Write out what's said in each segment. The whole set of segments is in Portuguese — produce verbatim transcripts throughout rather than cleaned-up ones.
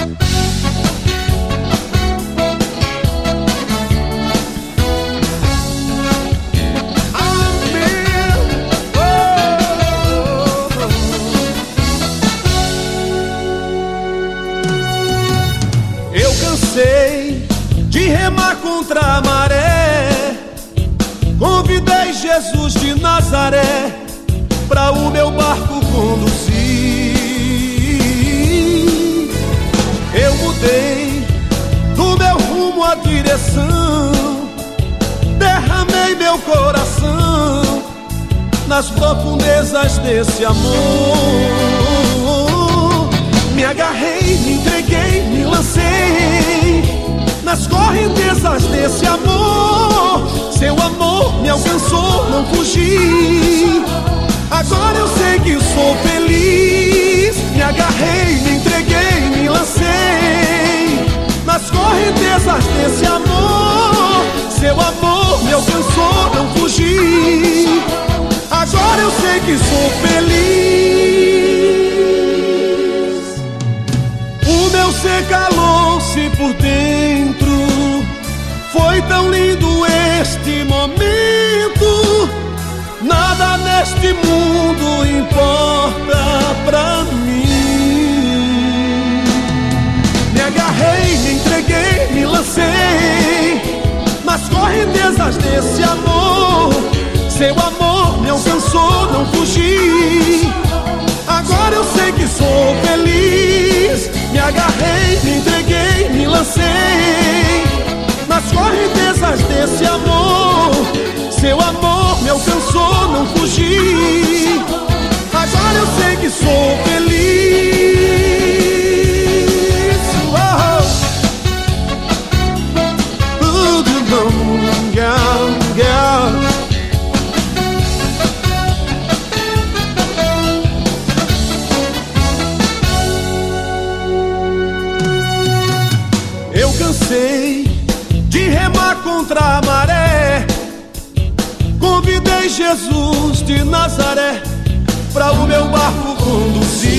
De remar contra a maré, convidei Jesus de Nazaré pra o meu barco conduzir. Eu mudei do meu rumo a direção, derramei meu coração nas profundezas desse amor. Me agarrei, me entreguei, me lancei nas correntezas desse amor. Seu amor me alcançou, não fugi. Agora eu sei que sou feliz. Me agarrei, me entreguei, me lancei nas correntezas desse amor. Seu amor me alcançou, não fugi. Agora eu sei que sou feliz. O meu ser calou-se por dentro. Foi tão lindo este momento. Nada neste mundo importa pra mim. Me agarrei, me entreguei, me lancei nas correntezas desse amor. Seu amor me alcançou, não fugi. Agora eu sei que sou feliz. Me agarrei, me entreguei, me lancei nas correntezas desse amor. Seu amor me alcançou, não fugi. Agora eu sei que sou feliz. Oh. Eu cansei de remar contra a maré, convidei Jesus de Nazaré pra o meu barco conduzir.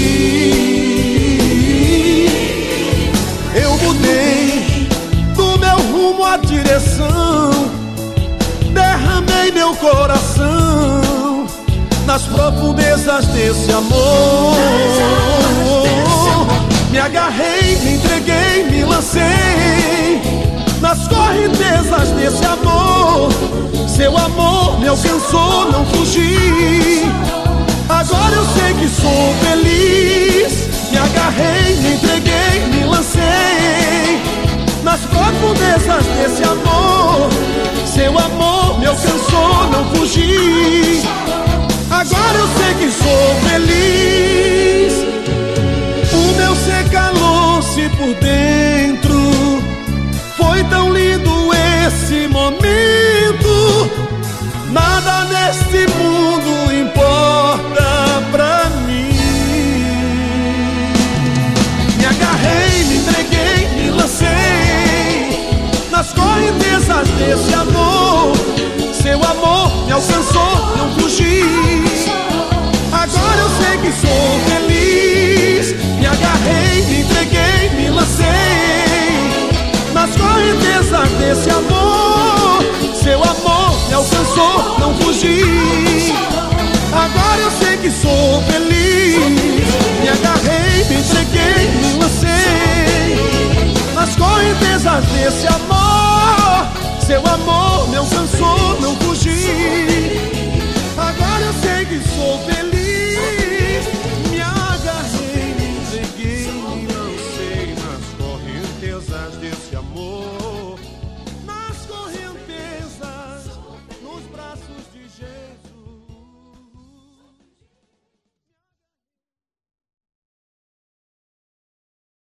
Eu mudei do meu rumo a direção, derramei meu coração nas profundezas desse amor. Me agarrei, me entreguei, me lancei nas correntezas desse amor. Seu amor me alcançou, não fugi. Agora eu sei que sou feliz. Me agarrei, me entreguei, me lancei nas profundezas desse amor. Seu amor me alcançou, não fugi. Agora eu sei que sou feliz. O meu ser calou-se por dentro. Foi tão lindo esse momento. Nada neste mundo importa pra mim. Me agarrei, me entreguei, me lancei nas correntezas desse amor. Seu amor me alcançou, não fugi. Agora eu sei que sou feliz. Me agarrei, me entreguei,